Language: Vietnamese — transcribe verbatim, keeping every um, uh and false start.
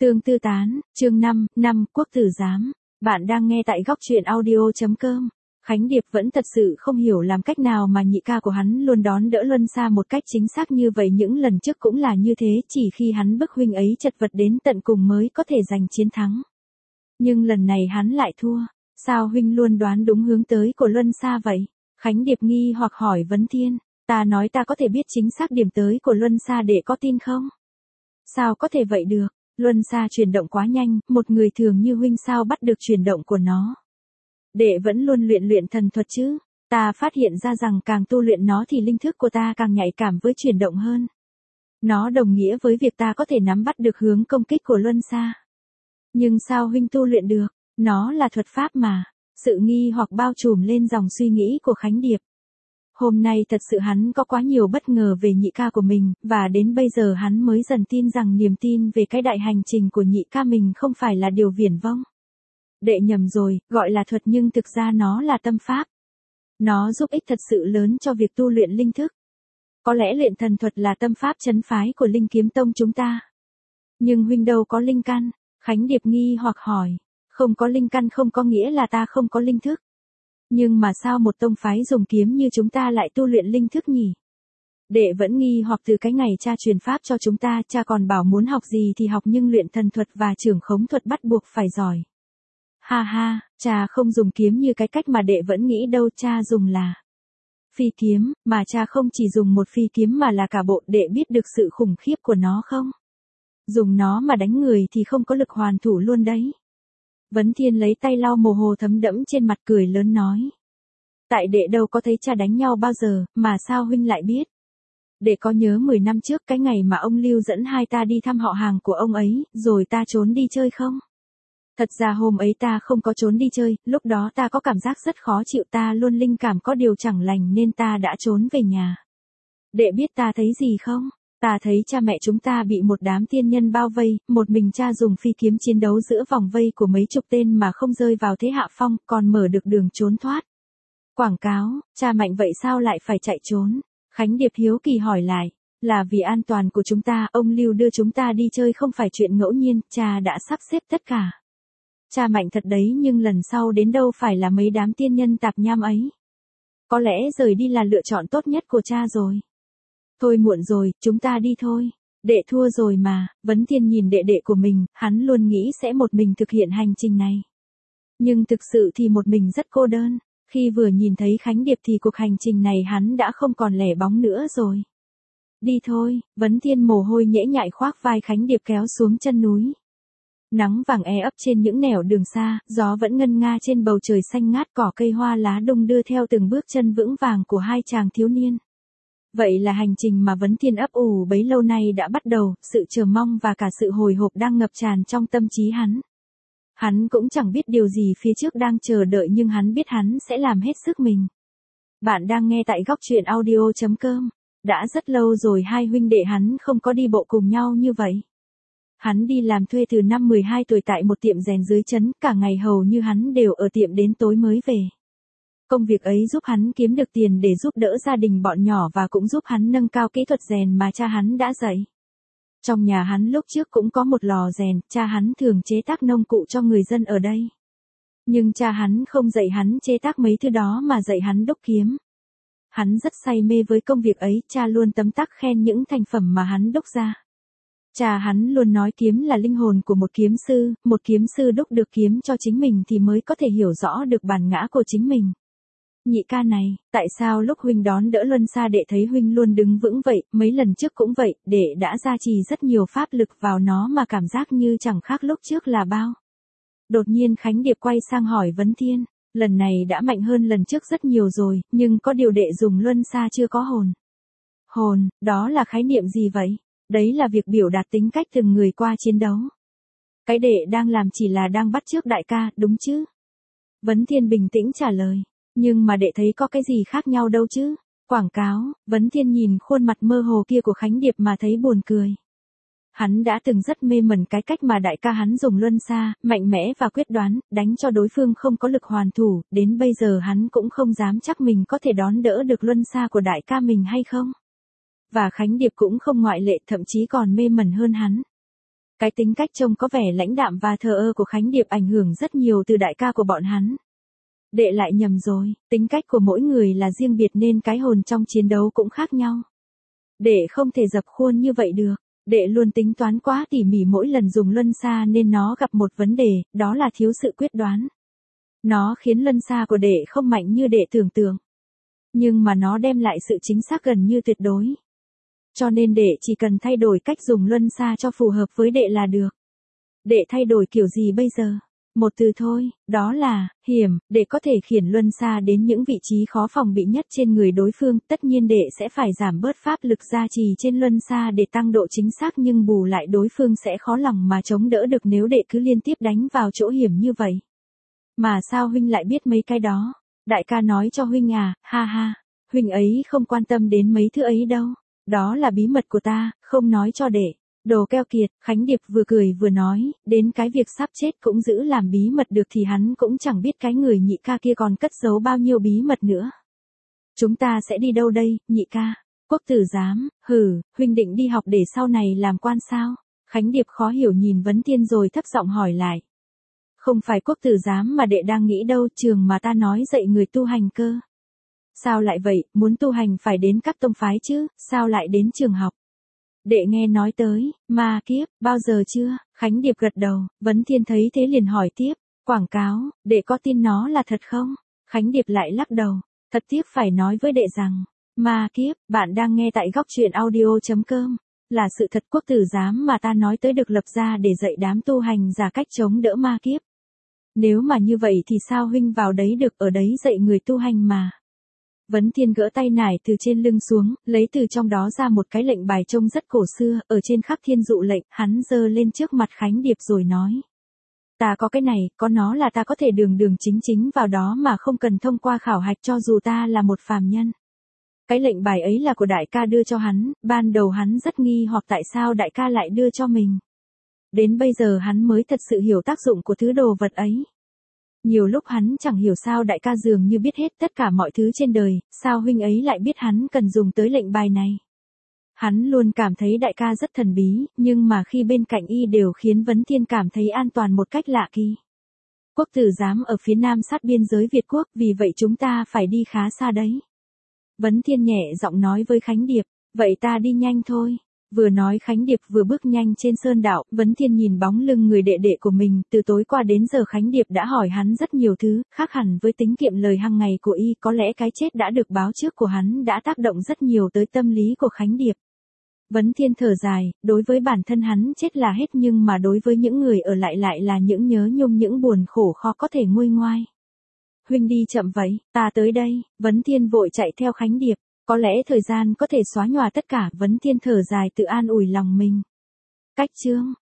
Tương tư tán, chương năm, năm, quốc tử giám. Bạn đang nghe tại góc truyện audio.com. Khánh Điệp vẫn thật sự không hiểu làm cách nào mà nhị ca của hắn luôn đón đỡ Luân Sa một cách chính xác như vậy, những lần trước cũng là như thế, chỉ khi hắn bức huynh ấy chật vật đến tận cùng mới có thể giành chiến thắng. Nhưng lần này hắn lại thua, sao huynh luôn đoán đúng hướng tới của Luân Sa vậy? Khánh Điệp nghi hoặc hỏi Vấn Thiên, ta nói ta có thể biết chính xác điểm tới của Luân Sa để có tin không? Sao có thể vậy được? Luân Sa chuyển động quá nhanh, một người thường như huynh sao bắt được chuyển động của nó. Đệ vẫn luôn luyện luyện thần thuật chứ, ta phát hiện ra rằng càng tu luyện nó thì linh thức của ta càng nhạy cảm với chuyển động hơn. Nó đồng nghĩa với việc ta có thể nắm bắt được hướng công kích của Luân Sa. Nhưng sao huynh tu luyện được, nó là thuật pháp mà. Sự nghi hoặc bao trùm lên dòng suy nghĩ của Khánh Điệp. Hôm nay thật sự hắn có quá nhiều bất ngờ về nhị ca của mình, và đến bây giờ hắn mới dần tin rằng niềm tin về cái đại hành trình của nhị ca mình không phải là điều viển vông. Đệ nhầm rồi, gọi là thuật nhưng thực ra nó là tâm pháp. Nó giúp ích thật sự lớn cho việc tu luyện linh thức. Có lẽ luyện thần thuật là tâm pháp trấn phái của Linh Kiếm Tông chúng ta. Nhưng huynh đâu có linh căn? Khánh Điệp nghi hoặc hỏi. Không có linh căn không có nghĩa là ta không có linh thức. Nhưng mà sao một tông phái dùng kiếm như chúng ta lại tu luyện linh thức nhỉ? Đệ vẫn nghi hoặc từ cái ngày cha truyền pháp cho chúng ta, cha còn bảo muốn học gì thì học nhưng luyện thần thuật và trưởng khống thuật bắt buộc phải giỏi. Ha ha, cha không dùng kiếm như cái cách mà đệ vẫn nghĩ đâu, cha dùng là phi kiếm, mà cha không chỉ dùng một phi kiếm mà là cả bộ. Đệ biết được sự khủng khiếp của nó không? Dùng nó mà đánh người thì không có lực hoàn thủ luôn đấy. Vấn Thiên lấy tay lau mồ hôi thấm đẫm trên mặt, cười lớn nói. Tại đệ đâu có thấy cha đánh nhau bao giờ, mà sao huynh lại biết? Đệ có nhớ mười năm trước cái ngày mà ông Lưu dẫn hai ta đi thăm họ hàng của ông ấy, rồi ta trốn đi chơi không? Thật ra hôm ấy ta không có trốn đi chơi, lúc đó ta có cảm giác rất khó chịu, ta luôn linh cảm có điều chẳng lành nên ta đã trốn về nhà. Đệ biết ta thấy gì không? Ta thấy cha mẹ chúng ta bị một đám tiên nhân bao vây, một mình cha dùng phi kiếm chiến đấu giữa vòng vây của mấy chục tên mà không rơi vào thế hạ phong, còn mở được đường trốn thoát. Quảng cáo, cha mạnh vậy sao lại phải chạy trốn? Khánh Điệp hiếu kỳ hỏi lại, là vì an toàn của chúng ta, ông Lưu đưa chúng ta đi chơi không phải chuyện ngẫu nhiên, cha đã sắp xếp tất cả. Cha mạnh thật đấy, nhưng lần sau đến đâu phải là mấy đám tiên nhân tạp nham ấy. Có lẽ rời đi là lựa chọn tốt nhất của cha rồi. Thôi muộn rồi, chúng ta đi thôi. Đệ thua rồi mà. Vấn Thiên nhìn đệ đệ của mình, hắn luôn nghĩ sẽ một mình thực hiện hành trình này. Nhưng thực sự thì một mình rất cô đơn. Khi vừa nhìn thấy Khánh Điệp thì cuộc hành trình này hắn đã không còn lẻ bóng nữa rồi. Đi thôi, Vấn Thiên mồ hôi nhễ nhại khoác vai Khánh Điệp kéo xuống chân núi. Nắng vàng e ấp trên những nẻo đường xa, gió vẫn ngân nga trên bầu trời xanh ngát, cỏ cây hoa lá đung đưa theo từng bước chân vững vàng của hai chàng thiếu niên. Vậy là hành trình mà Vấn Thiên ấp ủ bấy lâu nay đã bắt đầu, sự chờ mong và cả sự hồi hộp đang ngập tràn trong tâm trí hắn. Hắn cũng chẳng biết điều gì phía trước đang chờ đợi, nhưng hắn biết hắn sẽ làm hết sức mình. Bạn đang nghe tại góc truyện audio.com. Đã rất lâu rồi hai huynh đệ hắn không có đi bộ cùng nhau như vậy. Hắn đi làm thuê từ năm mười hai tuổi tại một tiệm rèn dưới trấn, cả ngày hầu như hắn đều ở tiệm đến tối mới về. Công việc ấy giúp hắn kiếm được tiền để giúp đỡ gia đình bọn nhỏ và cũng giúp hắn nâng cao kỹ thuật rèn mà cha hắn đã dạy. Trong nhà hắn lúc trước cũng có một lò rèn, cha hắn thường chế tác nông cụ cho người dân ở đây. Nhưng cha hắn không dạy hắn chế tác mấy thứ đó mà dạy hắn đúc kiếm. Hắn rất say mê với công việc ấy, cha luôn tấm tắc khen những thành phẩm mà hắn đúc ra. Cha hắn luôn nói kiếm là linh hồn của một kiếm sư, một kiếm sư đúc được kiếm cho chính mình thì mới có thể hiểu rõ được bản ngã của chính mình. Nhị ca này, tại sao lúc huynh đón đỡ Luân Sa đệ thấy huynh luôn đứng vững vậy, mấy lần trước cũng vậy, đệ đã gia trì rất nhiều pháp lực vào nó mà cảm giác như chẳng khác lúc trước là bao. Đột nhiên Khánh Điệp quay sang hỏi Vấn Thiên, lần này đã mạnh hơn lần trước rất nhiều rồi, nhưng có điều đệ dùng Luân Sa chưa có hồn. Hồn, đó là khái niệm gì vậy? Đấy là việc biểu đạt tính cách từng người qua chiến đấu. Cái đệ đang làm chỉ là đang bắt chước đại ca, đúng chứ? Vấn Thiên bình tĩnh trả lời. Nhưng mà đệ thấy có cái gì khác nhau đâu chứ? Quảng cáo, Vấn Thiên nhìn khuôn mặt mơ hồ kia của Khánh Điệp mà thấy buồn cười. Hắn đã từng rất mê mẩn cái cách mà đại ca hắn dùng Luân Sa, mạnh mẽ và quyết đoán, đánh cho đối phương không có lực hoàn thủ, đến bây giờ hắn cũng không dám chắc mình có thể đón đỡ được Luân Sa của đại ca mình hay không. Và Khánh Điệp cũng không ngoại lệ, thậm chí còn mê mẩn hơn hắn. Cái tính cách trông có vẻ lãnh đạm và thờ ơ của Khánh Điệp ảnh hưởng rất nhiều từ đại ca của bọn hắn. Đệ lại nhầm rồi, tính cách của mỗi người là riêng biệt nên cái hồn trong chiến đấu cũng khác nhau. Đệ không thể dập khuôn như vậy được, đệ luôn tính toán quá tỉ mỉ mỗi lần dùng luân xa nên nó gặp một vấn đề, đó là thiếu sự quyết đoán. Nó khiến luân xa của đệ không mạnh như đệ tưởng tượng. Nhưng mà nó đem lại sự chính xác gần như tuyệt đối. Cho nên đệ chỉ cần thay đổi cách dùng luân xa cho phù hợp với đệ là được. Đệ thay đổi kiểu gì bây giờ? Một từ thôi, đó là, hiểm, để có thể khiển luân xa đến những vị trí khó phòng bị nhất trên người đối phương, tất nhiên đệ sẽ phải giảm bớt pháp lực gia trì trên luân xa để tăng độ chính xác nhưng bù lại đối phương sẽ khó lòng mà chống đỡ được nếu đệ cứ liên tiếp đánh vào chỗ hiểm như vậy. Mà sao huynh lại biết mấy cái đó? Đại ca nói cho huynh à, ha ha, huynh ấy không quan tâm đến mấy thứ ấy đâu, đó là bí mật của ta, không nói cho đệ. Đồ keo kiệt, Khánh Điệp vừa cười vừa nói, đến cái việc sắp chết cũng giữ làm bí mật được thì hắn cũng chẳng biết cái người nhị ca kia còn cất giấu bao nhiêu bí mật nữa. Chúng ta sẽ đi đâu đây, nhị ca? Quốc tử giám, hừ, huynh định đi học để sau này làm quan sao? Khánh Điệp khó hiểu nhìn Vấn Thiên rồi thấp giọng hỏi lại. Không phải quốc tử giám mà đệ đang nghĩ đâu, trường mà ta nói dạy người tu hành cơ. Sao lại vậy, muốn tu hành phải đến các tông phái chứ, sao lại đến trường học? Đệ nghe nói tới, ma kiếp, bao giờ chưa? Khánh Điệp gật đầu, Vấn Thiên thấy thế liền hỏi tiếp, quảng cáo, đệ có tin nó là thật không? Khánh Điệp lại lắc đầu, thật tiếc phải nói với đệ rằng, ma kiếp, bạn đang nghe tại góc truyện audio chấm com, là sự thật quốc tử giám mà ta nói tới được lập ra để dạy đám tu hành giả cách chống đỡ ma kiếp. Nếu mà như vậy thì sao huynh vào đấy được, ở đấy dạy người tu hành mà. Vấn Thiên gỡ tay nải từ trên lưng xuống, lấy từ trong đó ra một cái lệnh bài trông rất cổ xưa, ở trên khắc thiên dụ lệnh, hắn giơ lên trước mặt Khánh Điệp rồi nói. Ta có cái này, có nó là ta có thể đường đường chính chính vào đó mà không cần thông qua khảo hạch cho dù ta là một phàm nhân. Cái lệnh bài ấy là của đại ca đưa cho hắn, ban đầu hắn rất nghi hoặc tại sao đại ca lại đưa cho mình. Đến bây giờ hắn mới thật sự hiểu tác dụng của thứ đồ vật ấy. Nhiều lúc hắn chẳng hiểu sao đại ca dường như biết hết tất cả mọi thứ trên đời, sao huynh ấy lại biết hắn cần dùng tới lệnh bài này. Hắn luôn cảm thấy đại ca rất thần bí, nhưng mà khi bên cạnh y đều khiến Vấn Thiên cảm thấy an toàn một cách lạ kỳ. Quốc tử giám ở phía nam sát biên giới Việt Quốc, vì vậy chúng ta phải đi khá xa đấy. Vấn Thiên nhẹ giọng nói với Khánh Điệp, vậy ta đi nhanh thôi. Vừa nói Khánh Điệp vừa bước nhanh trên sơn đạo, Vấn Thiên nhìn bóng lưng người đệ đệ của mình, từ tối qua đến giờ Khánh Điệp đã hỏi hắn rất nhiều thứ, khác hẳn với tính kiệm lời hàng ngày của y, có lẽ cái chết đã được báo trước của hắn đã tác động rất nhiều tới tâm lý của Khánh Điệp. Vấn Thiên thở dài, đối với bản thân hắn chết là hết nhưng mà đối với những người ở lại lại là những nhớ nhung những buồn khổ khó có thể nguôi ngoai. Huynh đi chậm vậy, ta tới đây, Vấn Thiên vội chạy theo Khánh Điệp. Có lẽ thời gian có thể xóa nhòa tất cả, Vấn Thiên thở dài tự an ủi lòng mình. Cách chương